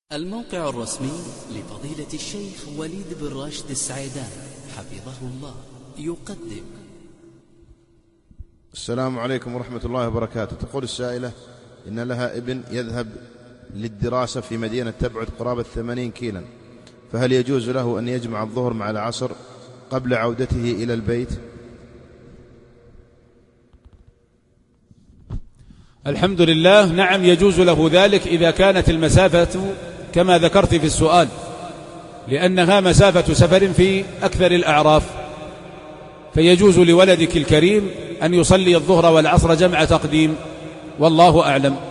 الموقع الرسمي لفضيلة الشيخ وليد بن راشد السعيدان حفظه الله يقدم. السلام عليكم ورحمة الله وبركاته. تقول السائلة إن لها ابن يذهب للدراسة في مدينة تبعد قرابة 80 كيلا، فهل يجوز له أن يجمع الظهر مع العصر قبل عودته إلى البيت؟ الحمد لله، نعم يجوز له ذلك إذا كانت المسافة كما ذكرت في السؤال، لأنها مسافة سفر في أكثر الأعراف، فيجوز لولدك الكريم أن يصلي الظهر والعصر جمع تقديم، والله أعلم.